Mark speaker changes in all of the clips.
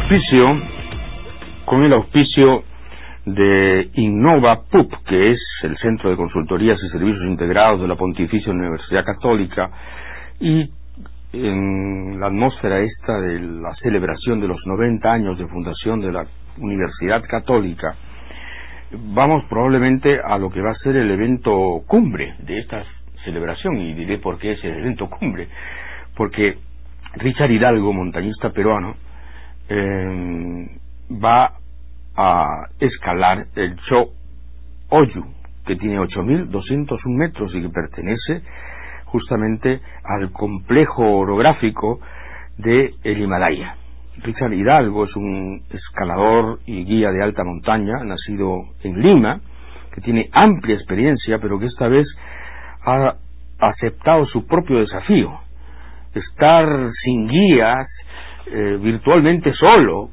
Speaker 1: el auspicio de Innova PUP, que es el Centro de Consultorías y Servicios Integrados de la Pontificia Universidad Católica, y en la atmósfera esta de la celebración de los 90 años de fundación de la Universidad Católica, vamos probablemente a lo que va a ser el evento cumbre de esta celebración, y diré por qué es el evento cumbre, porque Richard Hidalgo, montañista peruano, va a escalar el Cho Oyu, que tiene 8.201 metros y que pertenece justamente al complejo orográfico de el Himalaya. Richard Hidalgo es un escalador y guía de alta montaña, nacido en Lima, que tiene amplia experiencia, pero que esta vez ha aceptado su propio desafío: estar sin guías, virtualmente solo,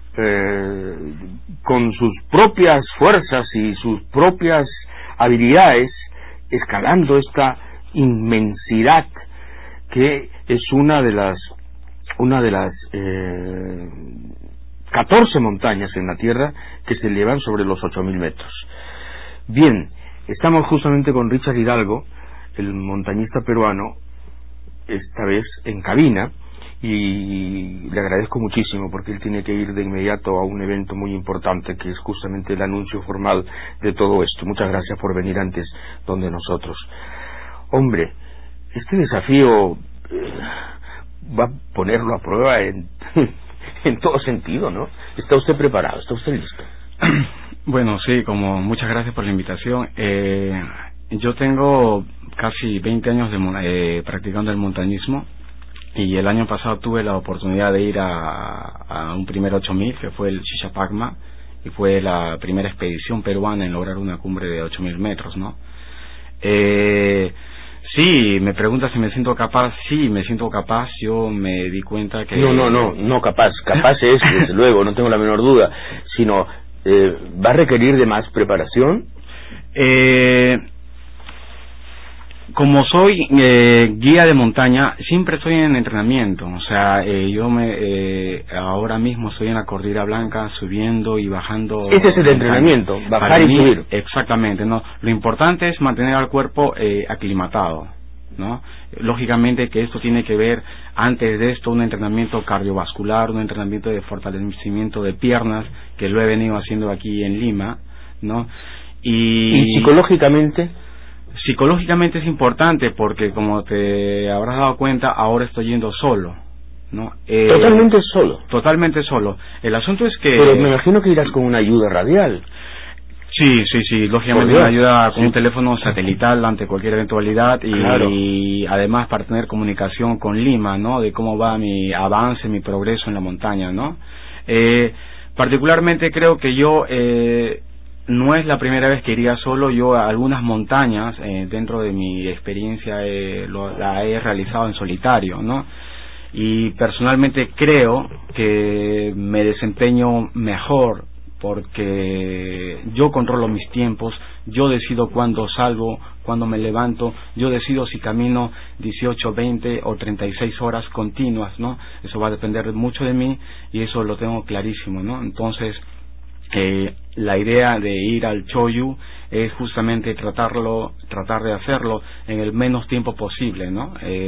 Speaker 1: con sus propias fuerzas y sus propias habilidades, escalando esta inmensidad que es una de las 14 montañas en la Tierra que se elevan sobre los 8.000 metros. Bien, estamos justamente con Richard Hidalgo, el montañista peruano, esta vez en cabina, y le agradezco muchísimo porque él tiene que ir de inmediato a un evento muy importante que es justamente el anuncio formal de todo esto. Muchas gracias por venir antes donde nosotros. Hombre, este desafío va a ponerlo a prueba en todo sentido, ¿no? ¿Está usted preparado? ¿Está usted listo?
Speaker 2: Bueno, sí, muchas gracias por la invitación. Yo tengo casi 20 años practicando el montañismo, y el año pasado tuve la oportunidad de ir a un primer 8.000, que fue el Xixapacma, y fue la primera expedición peruana en lograr una cumbre de 8.000 metros, ¿no? Sí, me pregunta si me siento capaz. Sí, me siento capaz. Yo me di cuenta que...
Speaker 1: No capaz. Capaz es, desde luego, no tengo la menor duda, sino ¿va a requerir de más preparación?
Speaker 2: Como soy guía de montaña, siempre estoy en entrenamiento. O sea, yo ahora mismo estoy en la Cordillera Blanca, subiendo y bajando.
Speaker 1: Ese es el entrenamiento, bajar y subir.
Speaker 2: Exactamente, ¿no? Lo importante es mantener al cuerpo aclimatado, ¿no? Lógicamente que esto tiene que ver, antes de esto, un entrenamiento cardiovascular, un entrenamiento de fortalecimiento de piernas, que lo he venido haciendo aquí en Lima, ¿no?
Speaker 1: ¿Y psicológicamente?
Speaker 2: Psicológicamente es importante porque, como te habrás dado cuenta, ahora estoy yendo solo, ¿no?
Speaker 1: Totalmente solo.
Speaker 2: El asunto es que...
Speaker 1: Pero me imagino que irás con una ayuda radial.
Speaker 2: Sí, lógicamente una ayuda con un teléfono satelital ante cualquier eventualidad, y,
Speaker 1: claro.
Speaker 2: Y además para tener comunicación con Lima, ¿no? De cómo va mi avance, mi progreso en la montaña, ¿no? Particularmente creo que yo... no es la primera vez que iría solo. Yo a algunas montañas, dentro de mi experiencia, la he realizado en solitario, ¿no? Y personalmente creo que me desempeño mejor porque yo controlo mis tiempos, yo decido cuándo salgo, cuándo me levanto, yo decido si camino 18, 20 o 36 horas continuas, ¿no? Eso va a depender mucho de mí y eso lo tengo clarísimo, ¿no? Entonces, la idea de ir al Choyu es justamente tratar de hacerlo en el menos tiempo posible, ¿no?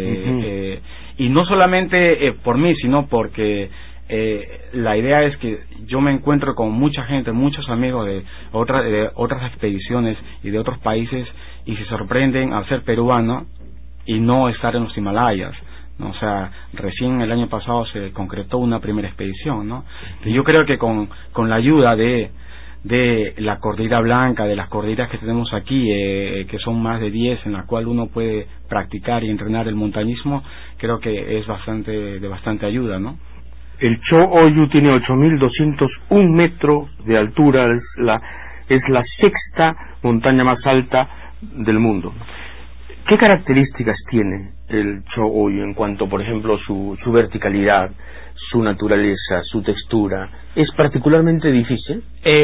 Speaker 2: Y no solamente por mí, sino porque la idea es que yo me encuentro con mucha gente, muchos amigos de otras expediciones y de otros países, y se sorprenden al ser peruano y no estar en los Himalayas, ¿no? O sea, recién el año pasado se concretó una primera expedición, ¿no? Y yo creo que con la ayuda de la Cordillera Blanca, de las cordilleras que tenemos aquí, que son más de 10, en la cual uno puede practicar y entrenar el montañismo, creo que es de bastante ayuda, ¿no?
Speaker 1: El Cho Oyu tiene 8.201 metros de altura, es la sexta montaña más alta del mundo. ¿Qué características tiene el Cho Oyu en cuanto, por ejemplo, su verticalidad, su naturaleza, su textura? ¿Es particularmente difícil?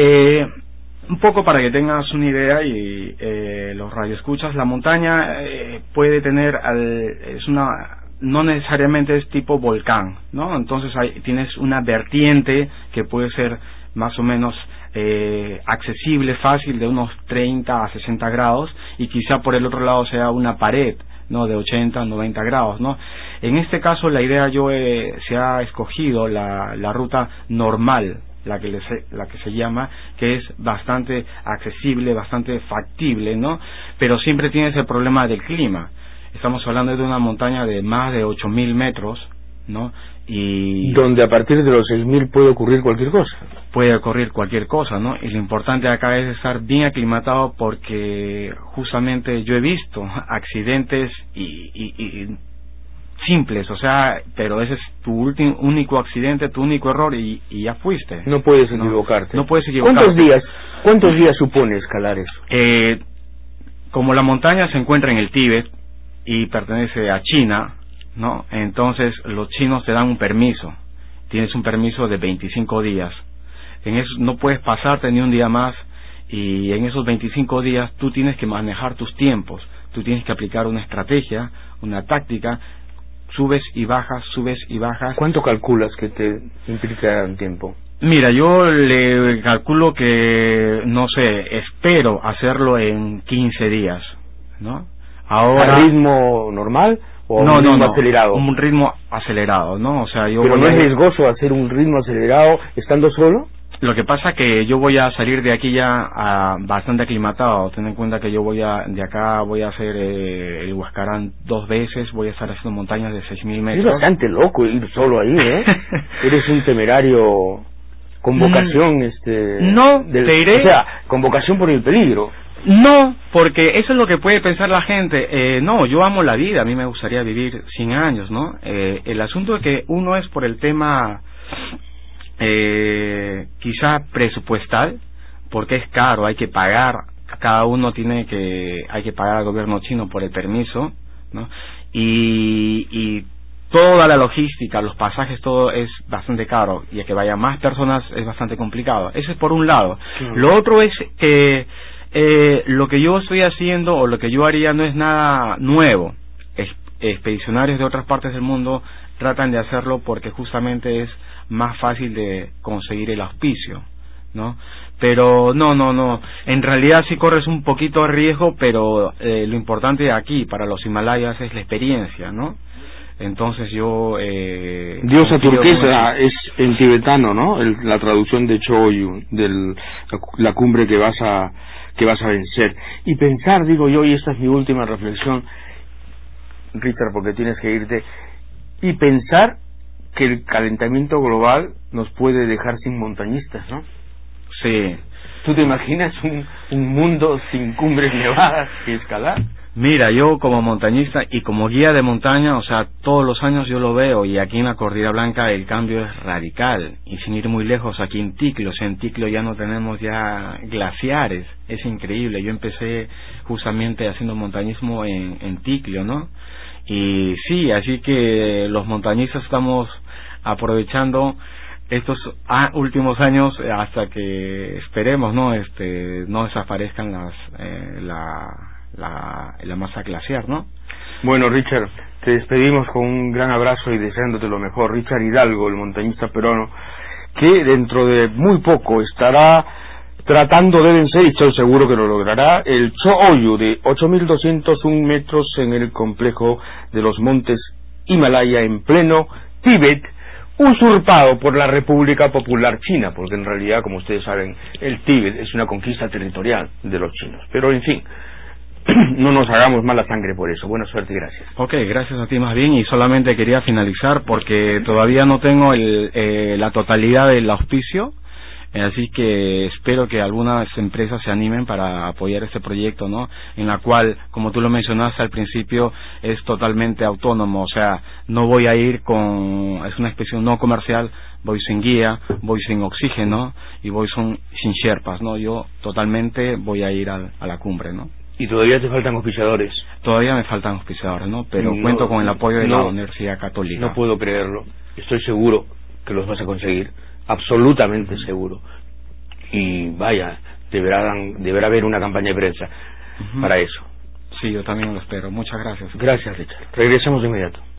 Speaker 2: Un poco para que tengas una idea, y los radioescuchas, la montaña puede tener, es una no necesariamente es tipo volcán, ¿no? Entonces tienes una vertiente que puede ser más o menos accesible, fácil, de unos 30 a 60 grados, y quizá por el otro lado sea una pared, ¿no? De 80 a 90 grados, ¿no? En este caso la idea se ha escogido la ruta normal, la que se llama, que es bastante accesible, bastante factible, ¿no? Pero siempre tienes el problema del clima. Estamos hablando de una montaña de más de 8.000 metros, ¿no? Y
Speaker 1: donde a partir de los 6.000 puede ocurrir cualquier cosa.
Speaker 2: Puede ocurrir cualquier cosa, ¿no? Y lo importante acá es estar bien aclimatado, porque justamente yo he visto accidentes y simples, o sea, pero ese es tu único accidente, tu único error, y ya fuiste.
Speaker 1: No puedes equivocarte.
Speaker 2: No puedes equivocarte.
Speaker 1: ¿Cuántos días supone escalar eso?
Speaker 2: Como la montaña se encuentra en el Tíbet y pertenece a China, ¿no? Entonces los chinos te dan un permiso. Tienes un permiso de 25 días. En eso no puedes pasarte ni un día más, y en esos 25 días tú tienes que manejar tus tiempos. Tú tienes que aplicar una estrategia, una táctica. Subes y bajas, subes y bajas.
Speaker 1: ¿Cuánto calculas que te implica el tiempo?
Speaker 2: Mira, yo le calculo que, no sé, espero hacerlo en 15 días, ¿no? Ahora,
Speaker 1: ¿a ritmo normal o un ritmo acelerado?
Speaker 2: Un ritmo acelerado, ¿no? O sea,
Speaker 1: ¿Pero no es riesgoso hacer un ritmo acelerado estando solo?
Speaker 2: Lo que pasa que yo voy a salir de aquí ya bastante aclimatado. Ten en cuenta que yo de acá voy a hacer el Huascarán 2 veces, voy a estar haciendo montañas de 6.000 metros.
Speaker 1: Es bastante loco ir solo ahí, ¿eh? Eres un temerario con vocación,
Speaker 2: No, te diré...
Speaker 1: O sea, con vocación por el peligro.
Speaker 2: No, porque eso es lo que puede pensar la gente. No, yo amo la vida, a mí me gustaría vivir 100 años, ¿no? El asunto es que uno es por el tema... quizá presupuestal, porque es caro, hay que pagar, cada uno hay que pagar al gobierno chino por el permiso, ¿no? Y toda la logística, los pasajes, todo es bastante caro, y a que vaya más personas es bastante complicado. Eso es por un lado. Lo otro es que lo que yo estoy haciendo, o lo que yo haría, no es nada nuevo. Expedicionarios de otras partes del mundo tratan de hacerlo porque justamente es más fácil de conseguir el auspicio, ¿no? Pero no, en realidad sí corres un poquito de riesgo, pero lo importante aquí para los Himalayas es la experiencia, ¿no? Entonces yo
Speaker 1: diosa turquesa es en tibetano, ¿no? La traducción de Choyu, la cumbre que vas a vencer. Y pensar, digo yo, y esta es mi última reflexión, Richard, porque tienes que irte, y pensar que el calentamiento global nos puede dejar sin montañistas, ¿no?
Speaker 2: Sí.
Speaker 1: ¿Tú te imaginas un mundo sin cumbres nevadas que escalar?
Speaker 2: Mira, yo como montañista y como guía de montaña, o sea, todos los años yo lo veo, y aquí en la Cordillera Blanca el cambio es radical, y sin ir muy lejos, aquí en Ticlo ya no tenemos ya glaciares, es increíble. Yo empecé justamente haciendo montañismo en Ticlo, ¿no? Y sí, así que los montañistas estamos aprovechando estos últimos años hasta que esperemos no desaparezcan la masa glaciar, ¿no?
Speaker 1: Bueno, Richard, te despedimos con un gran abrazo y deseándote lo mejor. Richard Hidalgo, el montañista peruano, que dentro de muy poco estará tratando de vencer, y estoy seguro que lo logrará, el Cho-Oyu de 8.201 metros en el complejo de los montes Himalaya en pleno Tíbet, usurpado por la República Popular China, porque en realidad, como ustedes saben, el Tíbet es una conquista territorial de los chinos. Pero en fin, no nos hagamos mala sangre por eso. Buena suerte y gracias.
Speaker 2: Ok, gracias a ti más bien, y solamente quería finalizar porque todavía no tengo la totalidad del auspicio. Así que espero que algunas empresas se animen para apoyar este proyecto, ¿no? En la cual, como tú lo mencionaste al principio, es totalmente autónomo, o sea, no voy a ir es una expedición no comercial, voy sin guía, voy sin oxígeno y voy sin sherpas, ¿no? Yo totalmente voy a ir a la cumbre, ¿no?
Speaker 1: ¿Y todavía te faltan auspiciadores?
Speaker 2: Todavía me faltan auspiciadores, ¿no? Pero cuento con el apoyo de la Universidad Católica.
Speaker 1: No puedo creerlo, estoy seguro que los vas a conseguir. Absolutamente seguro. Y vaya, deberá haber una campaña de prensa para eso.
Speaker 2: Sí, yo también lo espero. Muchas gracias.
Speaker 1: Gracias, Richard. Regresamos de inmediato.